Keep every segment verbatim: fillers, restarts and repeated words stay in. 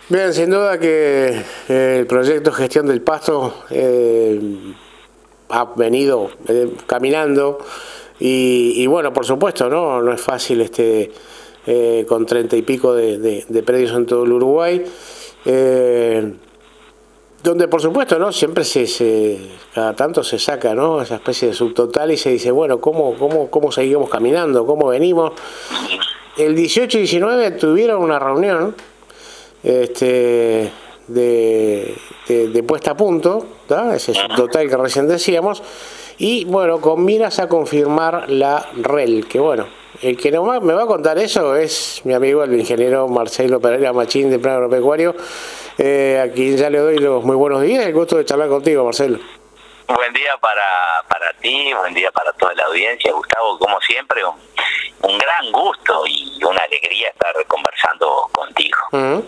Bien, sin duda que eh, el proyecto Gestión del Pasto eh, ha venido eh, caminando y, y bueno, por supuesto, no no es fácil este eh, con treinta y pico de, de, de predios en todo el Uruguay, eh, donde por supuesto, no siempre se, se cada tanto se saca, ¿no?, esa especie de subtotal y se dice, bueno, cómo cómo cómo seguimos caminando, cómo venimos. El dieciocho y diecinueve tuvieron una reunión este de, de, de puesta a punto, ¿tá?, ese subtotal que recién decíamos, y bueno, con miras a confirmar la R E L, que bueno, el que nomás me va a contar eso es mi amigo el ingeniero Marcelo Pereira Machín de Plan Agropecuario, eh, a quien ya le doy los muy buenos días, el gusto de charlar contigo, Marcelo. Buen día para, para ti, buen día para toda la audiencia, Gustavo, como siempre, un, un gran gusto y una alegría estar conversando contigo. Uh-huh.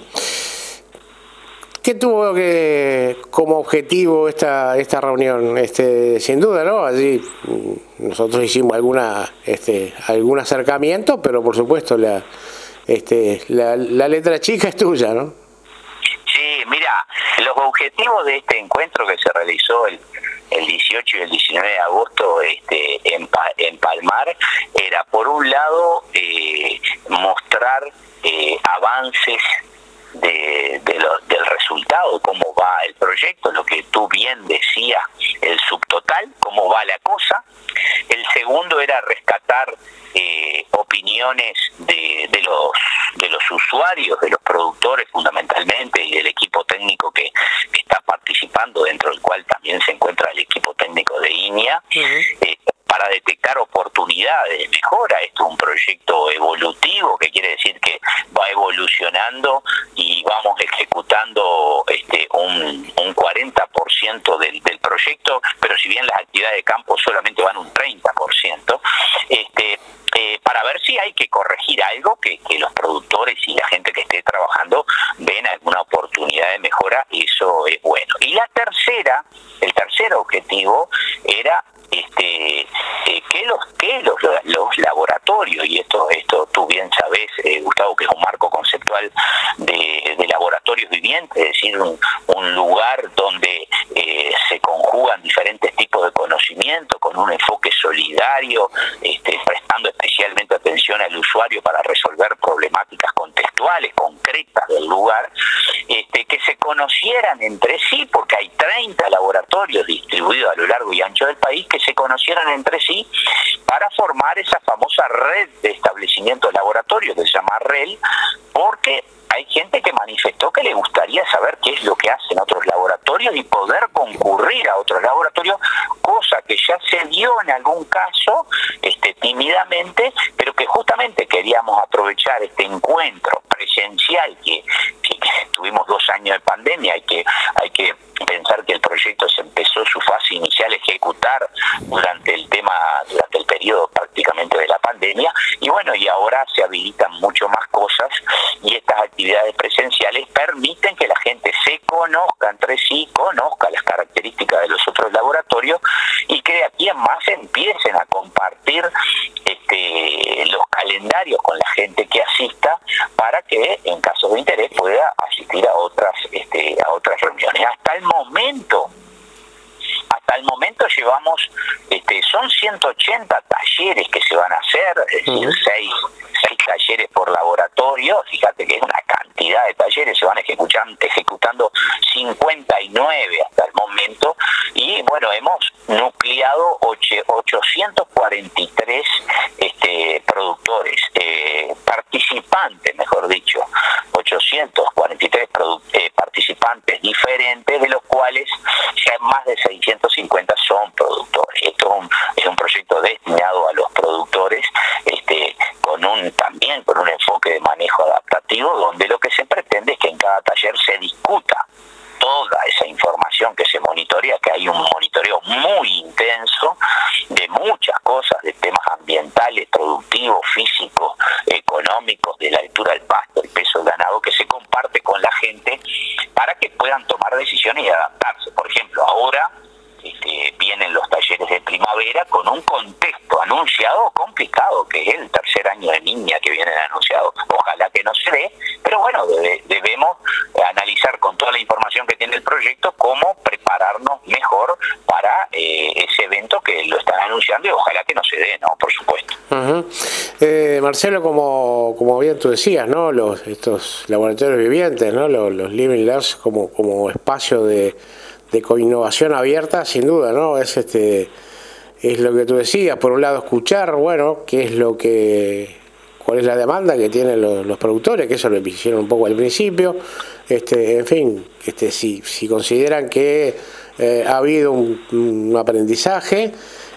¿Qué tuvo que como objetivo esta esta reunión? Este, sin duda, ¿no? Allí nosotros hicimos alguna este algún acercamiento, pero por supuesto la este la, la letra chica es tuya, ¿no? Sí, mira, los objetivos de este encuentro que se realizó el el dieciocho y el diecinueve de agosto este, en, en Palmar, era por un lado eh, mostrar eh, avances de, de lo, del resultado, cómo va el proyecto, lo que tú bien decías, el subtotal, cómo va la cosa. El segundo era rescatar eh, opiniones de, de los de los usuarios, de los productores fundamentalmente, y del equipo técnico que, que está participando, dentro del cual también se encuentra el equipo técnico de I N I A, uh-huh. eh, para detectar oportunidades de mejora. Esto es un proyecto evolutivo, que quiere decir que va evolucionando y vamos ejecutando este, un, un cuarenta por ciento del, del proyecto, pero si bien las actividades de campo solamente van un treinta por ciento, este, eh, para ver si hay que corregir algo, que, que los productores y la gente que esté trabajando ven alguna oportunidad de mejora, eso es bueno. Y la tercera, el tercer objetivo era este eh, que los que los, los laboratorios, y esto esto tú bien sabes, eh, Gustavo, que es un marco conceptual de, de laboratorios vivientes, es decir, un, un lugar donde eh, se conjugan diferentes tipos de conocimiento con un enfoque solidario, este, prestando especialmente atención al usuario para resolver problemáticas contextuales, concretas del lugar, este, que se conocieran entre sí, porque hay treinta laboratorios distribuidos a lo largo y ancho del país, que se conocieran entre sí para formar esa famosa red de establecimientos laboratorios que se llama R E L, porque hay gente que manifestó que le gustaría saber qué es lo que hacen otros laboratorios y poder concurrir a otros laboratorios, cosa que ya se dio en algún caso este, tímidamente, pero que justamente queríamos aprovechar este encuentro presencial que, que, que tuvimos dos años de pandemia. Hay que, hay que pensar que el proyecto se empezó su fase inicial a ejecutar durante el tema, durante el periodo prácticamente de la pandemia, y bueno, y ahora se habilitan mucho más cosas, y estas actividades presenciales permiten que la gente se conozca entre sí, conozca las características de los otros laboratorios, y que de aquí en más empiecen a compartir este, los calendarios con la gente que asista, para que en caso de interés pueda asistir a otras este, a otras reuniones. Hasta el momento Hasta el momento llevamos, este, son ciento ochenta talleres que se van a hacer, es decir, uh-huh. seis, seis talleres por laboratorio. Fíjate que es una cantidad de talleres, se van ejecutando, ejecutando cincuenta y nueve hasta el momento, y bueno, hemos nucleado ochocientos cuarenta y tres este, productores, eh, participantes, mejor dicho, ochocientos cuarenta y tres produ- eh, participantes diferentes, de los cuales ya más de seiscientos cincuenta son productores. Esto es un, es un proyecto destinado a los productores, este, con un también con un enfoque de manejo adaptativo, donde lo que se pretende es que en cada taller se discuta toda esa información que se monitorea, que hay un monitoreo muy intenso de muchas cosas, de temas ambientales, productivos, físicos, económicos, de la altura del pasto, el peso del ganado, que se comparte con la gente para que puedan tomar decisiones y adaptarse. Por ejemplo, ahora este, vienen los talleres de primavera con un contexto anunciado complicado, que es el tercer año de niña que viene anunciado. Ojalá que no se dé, pero bueno, debe, debemos analizar con toda la información que tiene el proyecto cómo prepararnos mejor para eh, ese evento que lo están anunciando, y ojalá que no se dé, ¿no? Por supuesto. Uh-huh. eh, Marcelo, como, como bien tú decías, ¿no? Los, estos laboratorios vivientes, ¿no? Los, los Living Labs como, como espacio de, de coinnovación abierta, sin duda, ¿no? Es este es lo que tú decías, por un lado escuchar, bueno, qué es lo que, cuál es la demanda que tienen los, los productores, que eso lo hicieron un poco al principio, este, en fin, este, si, si consideran que eh, ha habido un, un aprendizaje,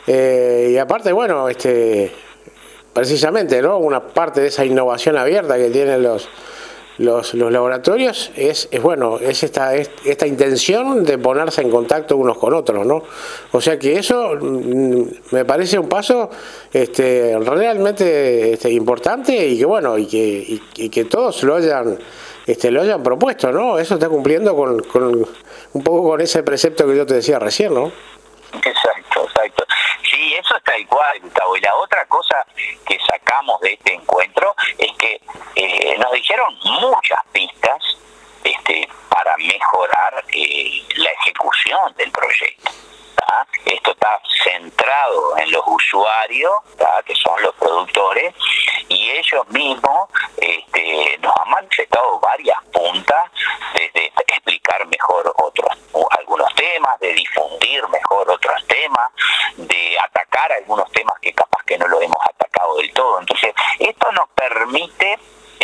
eh, y aparte, bueno, este, precisamente, ¿no? Una parte de esa innovación abierta que tienen los Los, los laboratorios es, es bueno, es esta, es esta intención de ponerse en contacto unos con otros, ¿no? O sea que eso mm, me parece un paso este, realmente este, importante, y que bueno, y que, y, y que todos lo hayan, este, lo hayan propuesto, ¿no? Eso está cumpliendo con, con un poco con ese precepto que yo te decía recién, ¿no? Exacto, exacto. Sí, eso está igual, Gustavo. Y la otra cosa que sacamos de este encuentro es que eh, nos dijeron muchas pistas este, para mejorar eh, la ejecución del proyecto. ¿tá? Esto está centrado en los usuarios, ¿tá? que son los productores, y ellos mismos este, nos han manifestado varias puntas de, de explicar mejor otros algunos temas, de difundir mejor otros temas, de atacar algunos temas que capaz que no lo hemos atacado del todo. Entonces, esto nos permite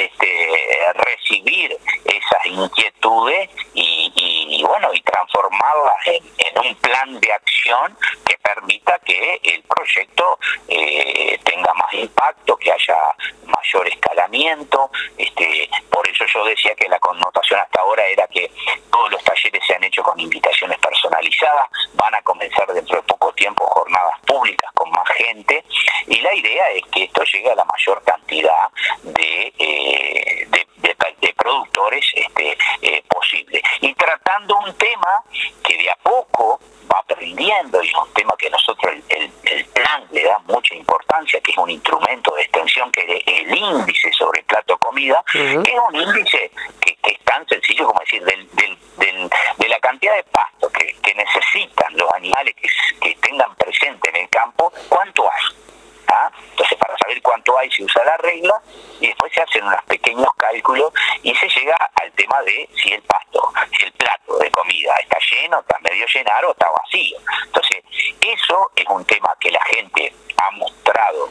este, recibir esas inquietudes y, y, y bueno, y transformarlas en, en un plan de acción que permita que el proyecto eh, tenga más impacto, que haya mayor escalamiento. Este, por eso yo decía que la connotación hasta ahora era que todos los talleres se han hecho con invitaciones personalizadas, van a comenzar dentro de poco tiempo jornadas públicas con más gente, y la idea es que esto llegue a la mayor cantidad de, eh, de, de, de productores este, eh, posible. Y tratando un tema que de a poco va aprendiendo, y es un tema que nosotros el, el, el plan le da mucha importancia, que es un instrumento de extensión, que es el índice sobre plato comida, uh-huh. que es un índice que, que es tan sencillo como decir del, del, del, de la cantidad de pasto que, que necesitan los animales que, que tengan presente en el campo, cuánto hay. ¿Ah? Entonces, para saber cuánto hay se usa la regla, y después se hacen unos pequeños cálculos y se llega al tema de si el pasto, si el plato de comida está lleno, está medio llenar o está vacío. Entonces, eso es un tema que la gente ha mostrado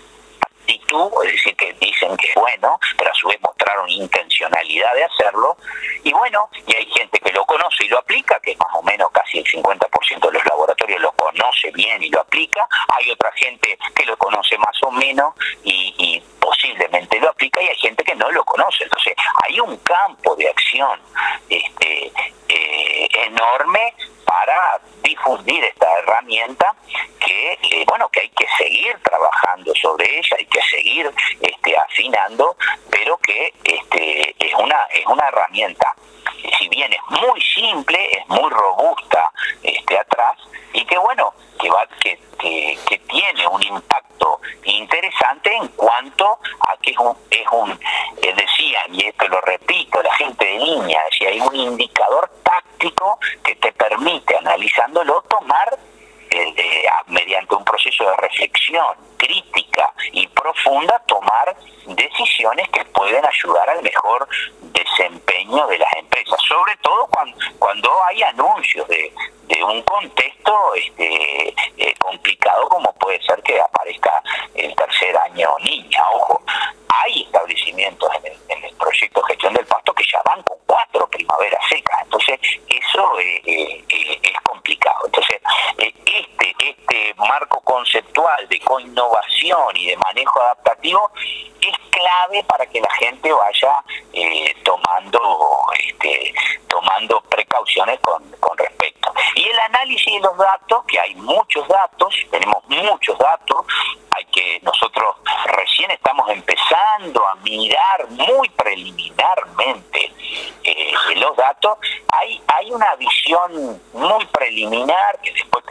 actitud, es decir, que dicen que es bueno, pero a su vez mostraron intencionalidad de hacerlo, y bueno, y hay gente que lo conoce y lo aplica, que más o menos casi el cincuenta por ciento de los laboratorios lo conoce bien y lo aplica. Hay otra gente que lo conoce más o menos y, y posiblemente lo aplica, y hay gente que no lo conoce. Entonces hay un campo de acción este, eh, enorme para difundir esta herramienta que, eh, bueno, que hay que seguir trabajando sobre ella, hay que seguir este, afinando, pero que este, es una es una herramienta, si bien es muy simple, es muy robusta este, atrás, y que bueno, que va que, que, que tiene un impacto interesante en cuanto a que es un, es un eh, decían, y esto lo repito, la gente de línea, decía, hay un indicador táctico que te permite, analizándolo, tomar eh, eh, mediante un proceso de reflexión crítica y profunda, tomar decisiones que pueden ayudar al mejor desempeño de las empresas, sobre todo cuando, cuando hay anuncios de, de un contexto este, eh, complicado, como puede ser que aparezca el tercer año niña. Ojo, hay establecimientos en el, en el proyecto Gestión del Pasto que ya van con cuatro primaveras secas, entonces eso eh, eh, eh, es complicado. Entonces eh, este, este marco conceptual de coinnovación y de manejo adaptativo es clave para que la gente vaya eh, tomando este, tomando precauciones con, con respecto. Y el análisis de los datos, que hay muchos datos, tenemos muchos datos, hay que nosotros recién estamos empezando a mirar muy preliminarmente eh, los datos. Hay, hay una visión muy preliminar que después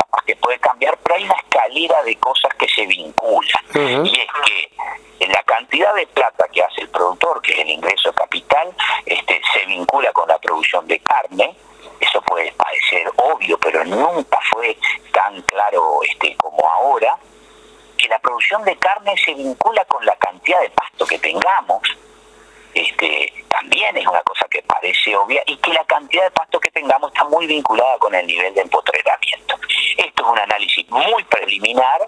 capaz que puede cambiar, pero hay una escalera de cosas que se vinculan. Uh-huh. Y es que en la cantidad de plata que hace el productor, que es el ingreso de capital, este, se vincula con la producción de carne. Eso puede parecer obvio, pero nunca fue tan claro este, como ahora, que la producción de carne se vincula con la cantidad de pasto que tengamos. Este, también es una cosa que parece obvia, y que la cantidad de pasto que tengamos está muy vinculada con el nivel de empotreramiento. Esto es un análisis muy preliminar,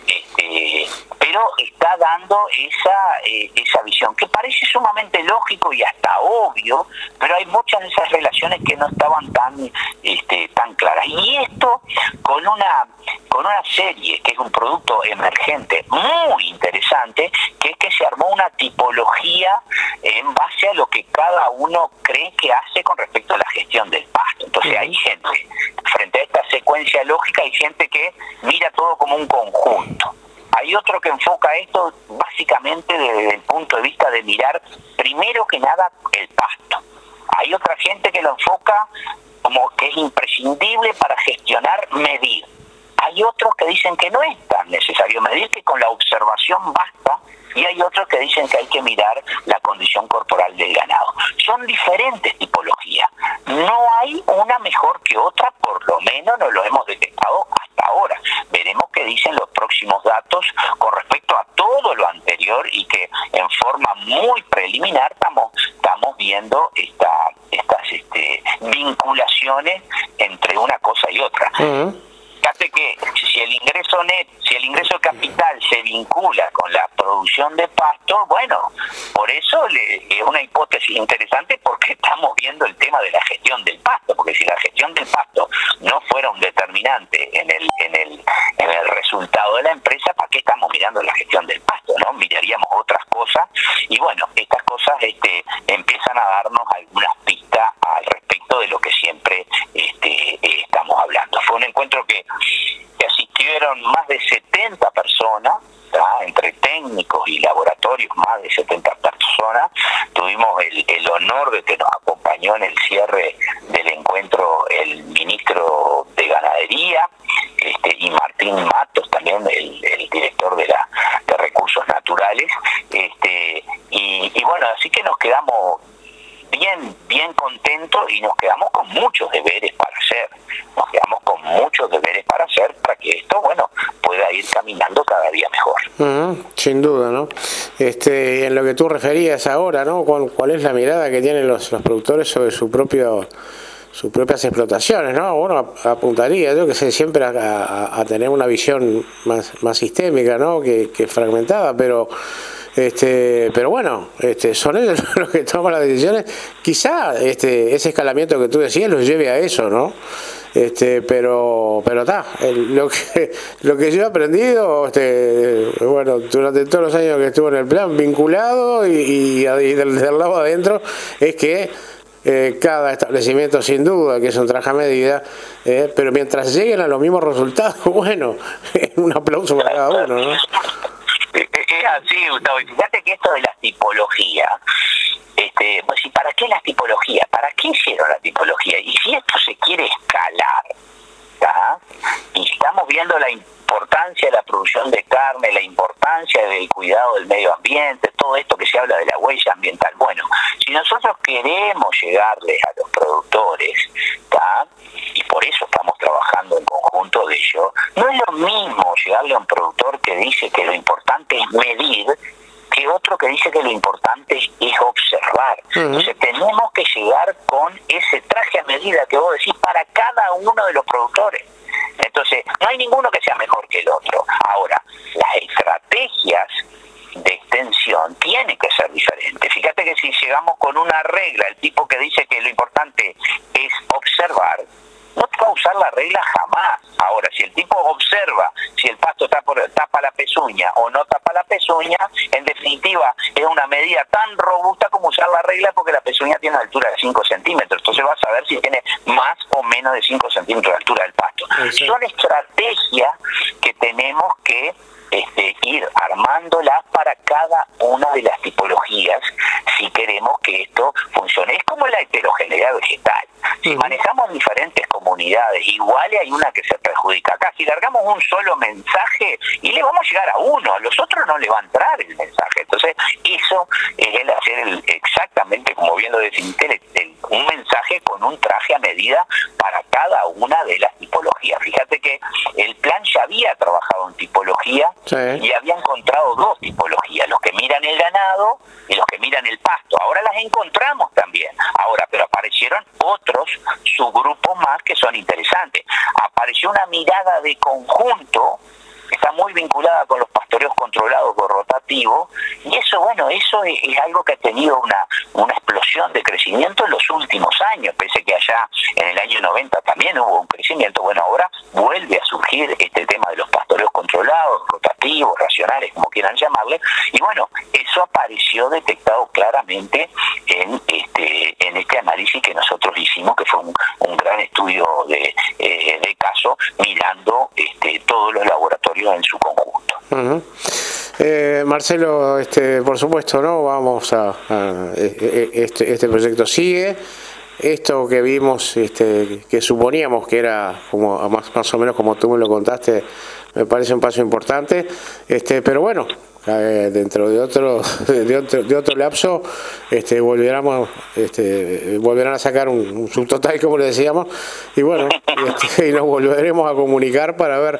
este, pero está dando esa eh, esa visión que parece sumamente lógico y hasta obvio, pero hay muchas de esas relaciones que no estaban tan este, tan claras. Y esto con una con una serie que es un producto emergente muy interesante, que es que se armó una tipología en base a lo que cada uno cree que hace con respecto a la gestión del pasto. Entonces hay gente, frente a esta secuencia lógica, hay gente que mira todo como un conjunto. Hay otro que enfoca esto básicamente desde el punto de vista de mirar primero que nada el pasto. Hay otra gente que lo enfoca como que es imprescindible para gestionar, medir. Hay otros que dicen que no es tan necesario medir, que con la observación basta, y hay otros que dicen que hay que mirar la condición corporal del ganado. Son diferentes tipologías. No hay una mejor que otra, por lo menos no lo hemos detectado hasta ahora. Veremos qué dicen los próximos datos con respecto a todo lo anterior, y que en forma muy preliminar estamos, estamos viendo esta, estas este, vinculaciones entre una cosa y otra. Uh-huh. Fíjate que si el ingreso net, si el ingreso de capital se vincula con la producción de pasto, bueno, por eso le, es una hipótesis interesante, porque estamos viendo el tema de la gestión del pasto, porque si la gestión del pasto no fuera un determinante en el en el en el resultado de la empresa, ¿para qué estamos mirando la gestión del pasto? ¿No? Miraríamos otras cosas, y bueno, estas cosas este, empiezan a darnos algunas pistas al respecto de lo que siempre este, eh, estamos hablando. Fue un encuentro que que asistieron más de setenta personas, ¿tá? Entre técnicos y laboratorios, más de setenta personas. Tuvimos el, el honor de que nos acompañó en el cierre del encuentro el ministro de Ganadería, este, y Martín Matos, también el, el director de la de Recursos Naturales, este, y, y bueno, así que nos quedamos bien, bien contentos, y nos quedamos con muchos deberes para hacer. Nos quedamos con muchos deberes para hacer para que esto, bueno, pueda ir caminando cada día mejor. Uh-huh, sin duda, ¿no? Este, en lo que tú referías ahora, ¿no? ¿Cuál, cuál es la mirada que tienen los, los productores sobre su propio sus propias explotaciones, ¿no? Bueno, apuntaría, yo que sé, siempre a, a, a tener una visión más, más sistémica, ¿no? Que, que fragmentada, pero Este, pero bueno, este, son ellos los que toman las decisiones. Quizá este, ese escalamiento que tú decías los lleve a eso, ¿no? Este, pero, pero está. Lo que, lo que yo he aprendido, este, bueno, durante todos los años que estuve en el plan vinculado y, y, y del, del lado adentro, es que eh, cada establecimiento, sin duda, que es un traje a medida, eh, pero mientras lleguen a los mismos resultados, bueno, un aplauso para cada uno, ¿no? Es así, Gustavo. Y fíjate que esto de las tipologías, este, pues, ¿y para qué las tipologías? ¿Para qué hicieron la tipología? Y si esto se quiere escalar, ¿tá? Y estamos viendo la importancia de la producción de carne, la importancia del cuidado del medio ambiente, todo esto que se habla de la huella ambiental. Bueno, si nosotros queremos llegarles a los productores, ¿tá? Y por eso estamos trabajando en conjunto de ello, no es lo mismo llegarle a un productor que dice que lo importante es medir, que otro que dice que lo importante es observar. Uh-huh. Entonces tenemos que llegar con ese traje a medida que vos decís para cada uno de los productores. Entonces no hay ninguno que sea mejor que el otro. Ahora, las estrategias de extensión tienen que ser diferentes. Fíjate que si llegamos con una regla, el tipo que dice que lo importante es observar, no va a usar la regla jamás. Ahora, si el tipo observa si el pasto tapa, tapa la pezuña o no tapa la pezuña, en definitiva es una medida tan robusta como usar la regla, porque la pezuña tiene una altura de cinco centímetros. Entonces vas a ver si tiene más o menos de cinco centímetros de altura del pasto. Sí. Son estrategias que tenemos que Este, ir armándolas para cada una de las tipologías si queremos que esto funcione. Es como el la heterogeneidad vegetal. Si uh-huh. manejamos diferentes comunidades iguales, hay una que se perjudica. Acá, si largamos un solo mensaje y le vamos a llegar a uno, a los otros no le va a entrar el mensaje. Entonces, eso es el hacer el, exactamente, como bien lo definiste, el, el, un mensaje con un traje a medida para cada una de las tipologías. Fíjate que el plan ya había trabajado en tipología sí. y había encontrado dos tipologías, los que miran el ganado y los que miran el pasto. Ahora las encontramos también. Ahora, pero aparecieron otros subgrupos más que son interesantes. Apareció una mirada de conjunto que está muy vinculada con los pastoreos controlados por rotativo, y eso, bueno, eso es, es algo que ha tenido una, una explosión de crecimiento en los últimos años, pese que allá en el año noventa también hubo un crecimiento. Bueno, ahora vuelve a surgir este tema de los pastoreos controlados, rotativos, racionales, como quieran llamarle, y bueno, eso apareció detectado claramente en este en este análisis que nosotros hicimos, que fue un, un gran estudio de, eh, de caso, mirando este, todos los laboratorios en su conjunto. Uh-huh. eh, Marcelo, este, por supuesto, no vamos a, a este, este proyecto sigue. Esto que vimos, este, que suponíamos que era como más, más o menos como tú me lo contaste, me parece un paso importante, este, pero bueno, eh, dentro de otro, de otro, de otro lapso, este, volverán, este, volverán a sacar un, un subtotal, como le decíamos, y bueno, este, y nos volveremos a comunicar para ver,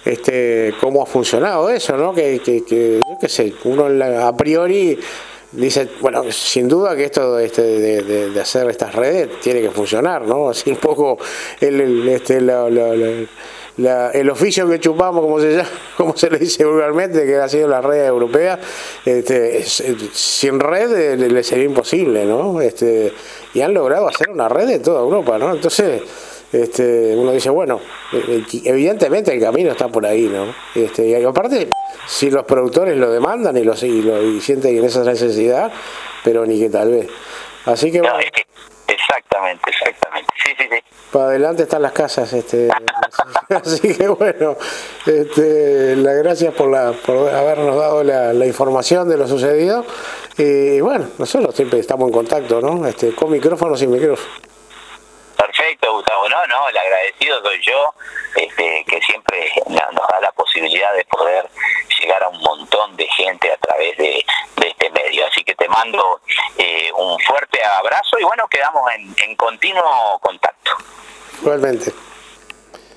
este, cómo ha funcionado eso, ¿no? Que, que, que yo qué sé, uno a priori dice, bueno, sin duda que esto este, de, de, de hacer estas redes tiene que funcionar, ¿no? Así un poco el, el, este, la, la, la, la, el oficio que chupamos, como se llama, como se le dice vulgarmente, que ha sido la red europea, este, es, sin red le, le sería imposible, ¿no? Este, y han logrado hacer una red de toda Europa, ¿no? Entonces, este, uno dice, bueno, evidentemente el camino está por ahí, ¿no? Este, y aparte, si los productores lo demandan y lo, y lo y sienten esa necesidad, pero ni que tal vez. Así que bueno. Exactamente, exactamente. Sí, sí, sí. Para adelante están las casas, este. Así que bueno, este, las gracias por la por habernos dado la, la información de lo sucedido. Y bueno, nosotros siempre estamos en contacto, ¿no? Este, con micrófono, sin micrófono. Perfecto, Gustavo. No, no, el agradecido soy yo, este, que siempre nos da la posibilidad de poder llegar a un montón de gente a través de, de este medio. Así que te mando eh, un fuerte abrazo y bueno, quedamos en, en continuo contacto. Igualmente.